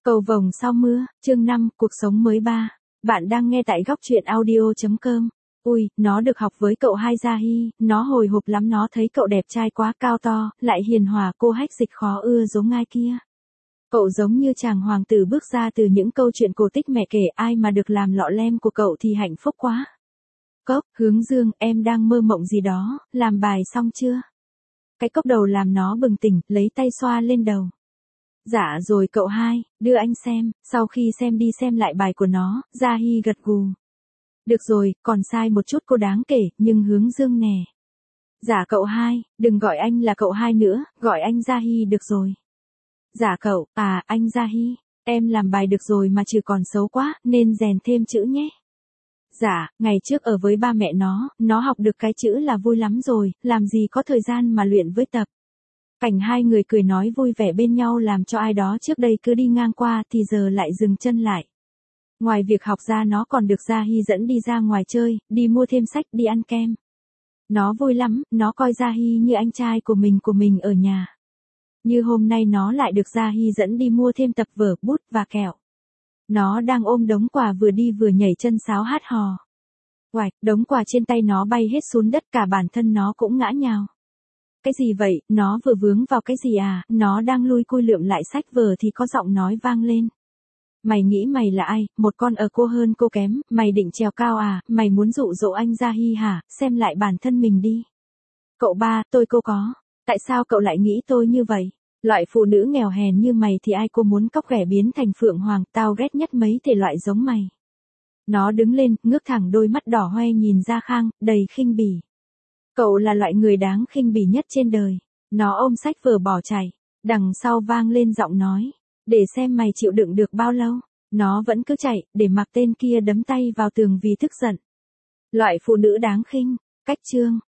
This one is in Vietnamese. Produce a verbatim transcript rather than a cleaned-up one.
Cầu vồng sau mưa, chương năm, cuộc sống mới ba. Bạn đang nghe tại góc truyện audio chấm com. Ui, nó được học với cậu hai Gia Hy, nó hồi hộp lắm, nó thấy cậu đẹp trai quá, cao to, lại hiền hòa, cô hách dịch khó ưa giống ngai kia. Cậu giống như chàng hoàng tử bước ra từ những câu chuyện cổ tích mẹ kể, ai mà được làm lọ lem của cậu thì hạnh phúc quá. Cốc, Hướng Dương, em đang mơ mộng gì đó, làm bài xong chưa? Cái cốc đầu làm nó bừng tỉnh, lấy tay xoa lên đầu. Dạ rồi cậu hai, đưa anh xem. Sau khi xem đi xem lại bài của nó, Gia Hy gật gù. Được rồi, còn sai một chút cô đáng kể, nhưng Hướng Dương nè. Dạ cậu hai, đừng gọi anh là cậu hai nữa, gọi anh Gia Hy được rồi. Dạ cậu, à, anh Gia Hy, em làm bài được rồi mà chứ còn xấu quá, nên rèn thêm chữ nhé. Dạ, ngày trước ở với ba mẹ nó, nó học được cái chữ là vui lắm rồi, làm gì có thời gian mà luyện với tập. Cảnh hai người cười nói vui vẻ bên nhau làm cho ai đó trước đây cứ đi ngang qua thì giờ lại dừng chân lại. Ngoài việc học ra nó còn được Gia Hy dẫn đi ra ngoài chơi, đi mua thêm sách, đi ăn kem. Nó vui lắm, nó coi Gia Hy như anh trai của mình của mình ở nhà. Như hôm nay nó lại được Gia Hy dẫn đi mua thêm tập vở, bút và kẹo. Nó đang ôm đống quà vừa đi vừa nhảy chân sáo hát hò. Oạch, đống quà trên tay nó bay hết xuống đất, cả bản thân nó cũng ngã nhào. Cái gì vậy, nó vừa vướng vào cái gì à, nó đang lui cui lượm lại sách vở thì có giọng nói vang lên. Mày nghĩ mày là ai, một con ở cô hơn cô kém, mày định trèo cao à, mày muốn dụ dỗ anh Gia Hy hả, xem lại bản thân mình đi. Cậu ba, tôi cô có, tại sao cậu lại nghĩ tôi như vậy? Loại phụ nữ nghèo hèn như mày thì ai cô muốn cóc ghẻ biến thành phượng hoàng, tao ghét nhất mấy thể loại giống mày. Nó đứng lên, ngước thẳng đôi mắt đỏ hoe nhìn Gia Khang, đầy khinh bỉ. Cậu là loại người đáng khinh bỉ nhất trên đời. Nó ôm sách vở bỏ chạy. Đằng sau vang lên giọng nói. Để xem mày chịu đựng được bao lâu. Nó vẫn cứ chạy, để mặc tên kia đấm tay vào tường vì tức giận. Loại phụ nữ đáng khinh. Cách chương.